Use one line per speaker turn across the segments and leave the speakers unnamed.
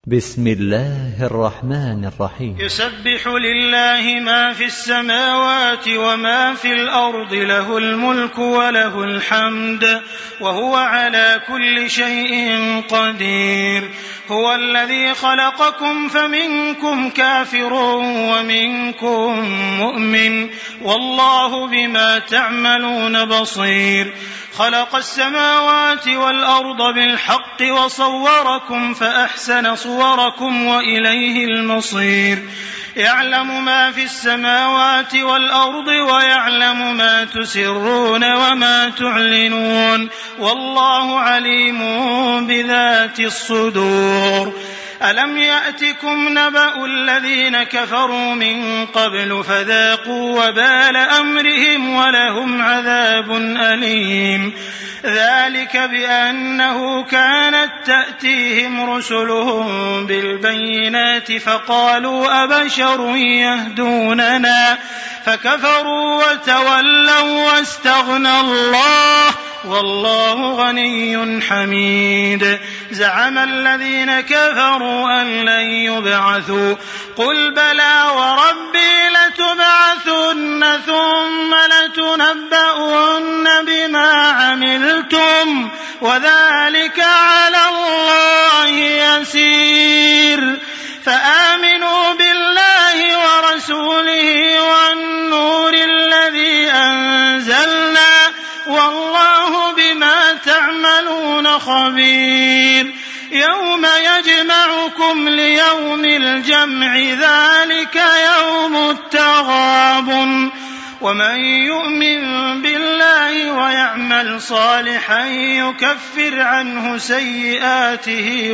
بسم الله الرحمن الرحيم.
يسبح لله ما في السماوات وما في الأرض، له الملك وله الحمد وهو على كل شيء قدير. هو الذي خلقكم فمنكم كافر ومنكم مؤمن، والله بما تعملون بصير. خلق السماوات والأرض بالحق وصوركم فأحسن صوركم وإليه المصير. يعلم ما في السماوات والأرض ويعلم ما تسرون وما تعلنون، والله عليم بذات الصدور. ألم يأتكم نبأ الذين كفروا من قبل فذاقوا وبال أمرهم ولهم عذاب أليم. ذلك بأنه كانت تأتيهم رسلهم بالبينات فقالوا أبشر يهدوننا فكفروا وتولوا واستغنى الله والله غني حميد. زعم الذين كفروا أن لن يبعثوا، قل بلى وربي لتبعثن ثم لتنبؤن بما عملتم وذلك على الله يسير. فآمنوا بالله ورسوله والنور الذي أنزلنا والله بما تعملون خبير. يوم يجمعكم ليوم الجمع ذلك يوم التغابن. ومن يؤمن بالله ويعمل صالحا يكفر عنه سيئاته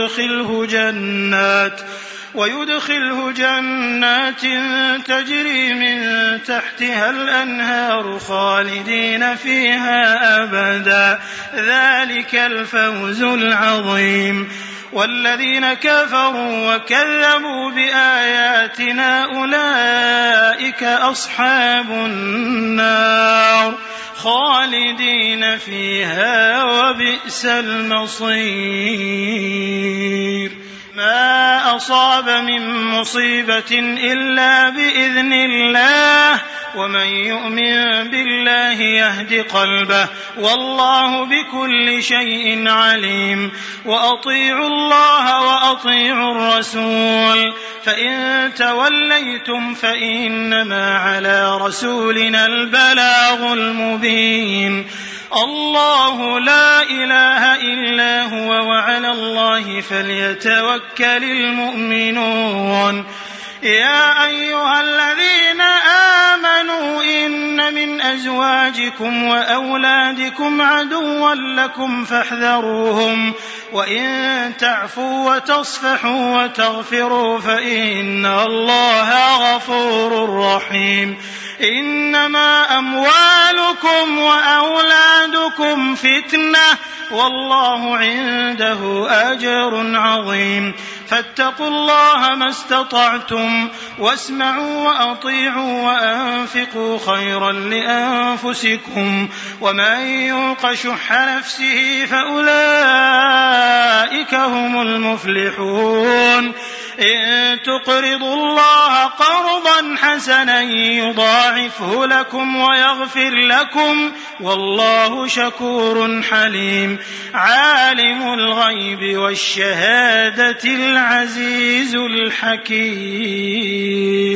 ويدخله جنات تجري من تحتها الأنهار خالدين فيها أبدا، ذلك الفوز العظيم. والذين كفروا وكذبوا بآياتنا أولئك أصحاب النار خالدين فيها وبئس المصير. ما أصاب من مصيبة إلا بإذن الله، ومن يؤمن بالله يهد قلبه والله بكل شيء عليم. وأطيعوا الله وأطيعوا الرسول، فإن توليتم فإنما على رسولنا البلاغ المبين. الله لا إله إلا هو وعلى الله فليتوكل المؤمنون. يا أيها الذين آمنوا إن من أزواجكم وأولادكم عدوا لكم فاحذروهم، وإن تعفوا وتصفحوا وتغفروا فإن الله غفور رحيم. إنما أموالكم وأولادكم فتنة والله عنده أجر عظيم. فاتقوا الله ما استطعتم واسمعوا وأطيعوا وأنفقوا خيرا لأنفسكم، ومن يوق شح نفسه فأولئك هم المفلحون. إن تقرضوا الله قرضا حسنا يضاعفه لكم ويغفر لكم والله شكور حليم. عالم الغيب والشهادة العزيز الحكيم.